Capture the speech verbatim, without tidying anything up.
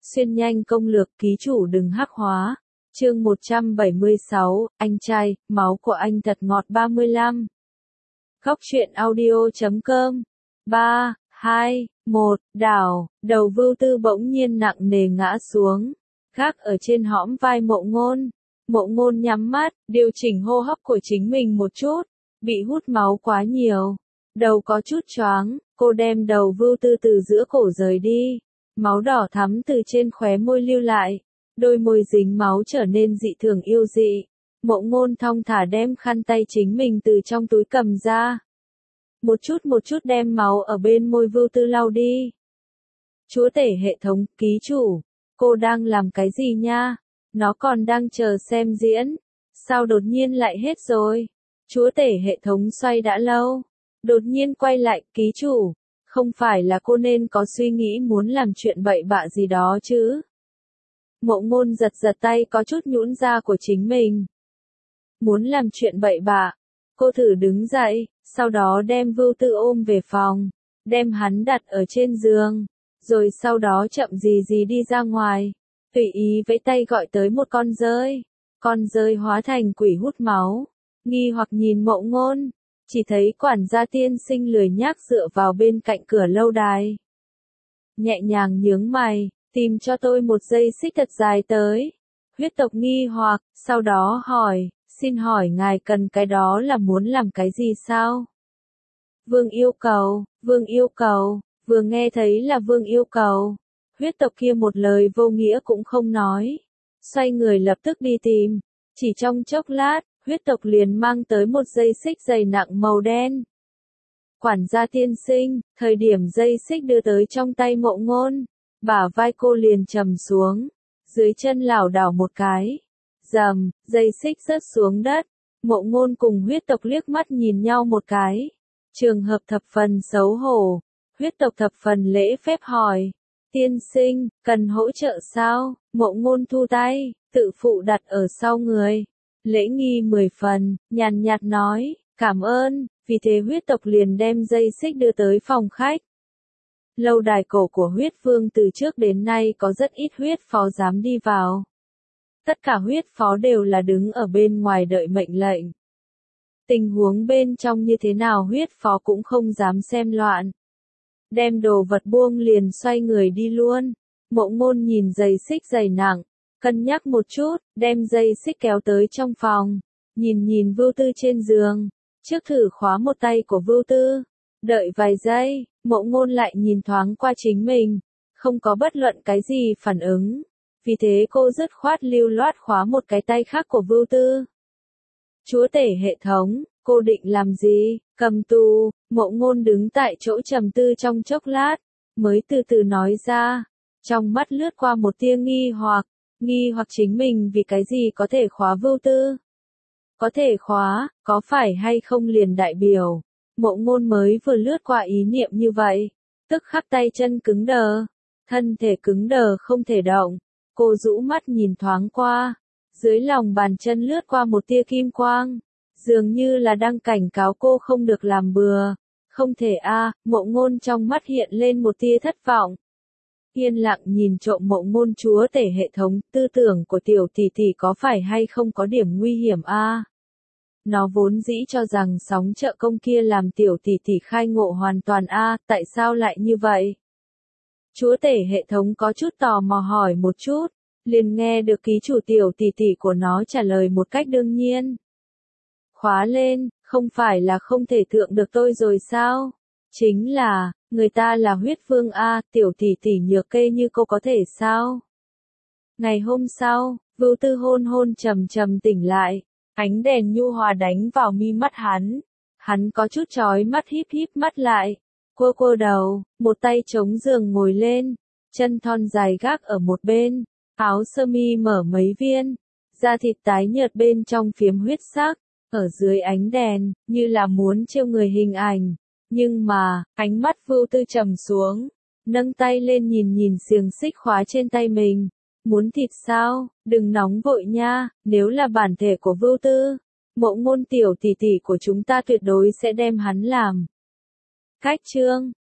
Xuyên nhanh công lược ký chủ đừng hắc hóa. Chương một trăm bảy mươi sáu, anh trai, máu của anh thật ngọt ba mươi lăm. Góc truyện audio chấm com. ba, hai, một, đảo, đầu Vưu Tư bỗng nhiên nặng nề ngã xuống, gác ở trên hõm vai Mộ Ngôn. Mộ Ngôn nhắm mắt, điều chỉnh hô hấp của chính mình một chút, bị hút máu quá nhiều, đầu có chút choáng, cô đem đầu Vưu Tư từ giữa cổ rời đi, máu đỏ thắm từ trên khóe môi lưu lại, đôi môi dính máu trở nên dị thường yêu dị. Mộ Ngôn thong thả đem khăn tay chính mình từ trong túi cầm ra, một chút một chút đem máu ở bên môi Vưu Tư lau đi. Chúa tể hệ thống, ký chủ, cô đang làm cái gì nha? Nó còn đang chờ xem diễn, sao đột nhiên lại hết rồi? Chúa tể hệ thống xoay đã lâu, đột nhiên quay lại, ký chủ, không phải là cô nên có suy nghĩ muốn làm chuyện bậy bạ gì đó chứ? Mộ Ngôn giật giật tay có chút nhũn ra của chính mình. Muốn làm chuyện bậy bạ, cô thử đứng dậy, sau đó đem Vưu Tư ôm về phòng, đem hắn đặt ở trên giường, rồi sau đó chậm gì gì đi ra ngoài, tùy ý vẫy tay gọi tới một con dơi. Con dơi hóa thành quỷ hút máu, nghi hoặc nhìn Mộ Ngôn, chỉ thấy quản gia tiên sinh lười nhác dựa vào bên cạnh cửa lâu đài. Nhẹ nhàng nhướng mày, tìm cho tôi một dây xích thật dài tới. Huyết tộc nghi hoặc, sau đó hỏi, xin hỏi ngài cần cái đó là muốn làm cái gì sao? Vương yêu cầu, vương yêu cầu, vừa nghe thấy là vương yêu cầu. Huyết tộc kia một lời vô nghĩa cũng không nói, xoay người lập tức đi tìm, chỉ trong chốc lát, huyết tộc liền mang tới một dây xích dày nặng màu đen. Quản gia tiên sinh, thời điểm dây xích đưa tới trong tay Mộ Ngôn, bả vai cô liền trầm xuống, dưới chân lảo đảo một cái, rầm, dây xích rớt xuống đất. Mộ Ngôn cùng huyết tộc liếc mắt nhìn nhau một cái, trường hợp thập phần xấu hổ. Huyết tộc thập phần lễ phép hỏi, tiên sinh, cần hỗ trợ sao? Mộ Ngôn thu tay, tự phụ đặt ở sau người, lễ nghi mười phần, nhàn nhạt nói, cảm ơn. Vì thế huyết tộc liền đem dây xích đưa tới phòng khách. Lâu đài cổ của huyết vương từ trước đến nay có rất ít huyết phó dám đi vào. Tất cả huyết phó đều là đứng ở bên ngoài đợi mệnh lệnh. Tình huống bên trong như thế nào huyết phó cũng không dám xem loạn. Đem đồ vật buông liền xoay người đi luôn. Mộ Ngôn nhìn dây xích dày nặng, cân nhắc một chút, đem dây xích kéo tới trong phòng, nhìn nhìn Vưu Tư trên giường, trước thử khóa một tay của Vưu Tư. Đợi vài giây, Mộ Ngôn lại nhìn thoáng qua chính mình, không có bất luận cái gì phản ứng, vì thế cô dứt khoát lưu loát khóa một cái tay khác của Vưu Tư. Chúa tể hệ thống, cô định làm gì? Cầm tù. Mộ Ngôn đứng tại chỗ trầm tư trong chốc lát, mới từ từ nói ra, trong mắt lướt qua một tia nghi hoặc, nghi hoặc chính mình vì cái gì có thể khóa Vưu Tư. Có thể khóa, có phải hay không liền đại biểu. Mộ Ngôn mới vừa lướt qua ý niệm như vậy, tức khắc tay chân cứng đờ, thân thể cứng đờ không thể động. Cô rũ mắt nhìn thoáng qua, dưới lòng bàn chân lướt qua một tia kim quang, dường như là đang cảnh cáo cô không được làm bừa. Không thể a, à, Mộ Ngôn trong mắt hiện lên một tia thất vọng. Yên lặng nhìn trộm Mộ Ngôn, chúa tể hệ thống, tư tưởng của tiểu tỷ tỷ có phải hay không có điểm nguy hiểm a? À? Nó vốn dĩ cho rằng sóng trợ công kia làm tiểu tỷ tỷ khai ngộ hoàn toàn a, à, tại sao lại như vậy? Chúa tể hệ thống có chút tò mò hỏi một chút, liền nghe được ký chủ tiểu tỷ tỷ của nó trả lời một cách đương nhiên. Khóa lên, không phải là không thể thượng được tôi rồi sao? Chính là, người ta là huyết vương a, tiểu tỷ tỷ nhược kê như cô có thể sao? Ngày hôm sau, Vưu Tư hôn hôn trầm trầm tỉnh lại, ánh đèn nhu hòa đánh vào mi mắt hắn. Hắn có chút chói mắt híp híp mắt lại, quơ quơ đầu, một tay chống giường ngồi lên, chân thon dài gác ở một bên, áo sơ mi mở mấy viên, da thịt tái nhợt bên trong phiếm huyết sắc, ở dưới ánh đèn, như là muốn trêu người hình ảnh. Nhưng mà, ánh mắt Vưu Tư trầm xuống, nâng tay lên nhìn nhìn xiềng xích khóa trên tay mình. Muốn thịt sao? Đừng nóng vội nha, nếu là bản thể của Vưu Tư, Mộ Ngôn tiểu tỷ tỷ của chúng ta tuyệt đối sẽ đem hắn làm. Cách chương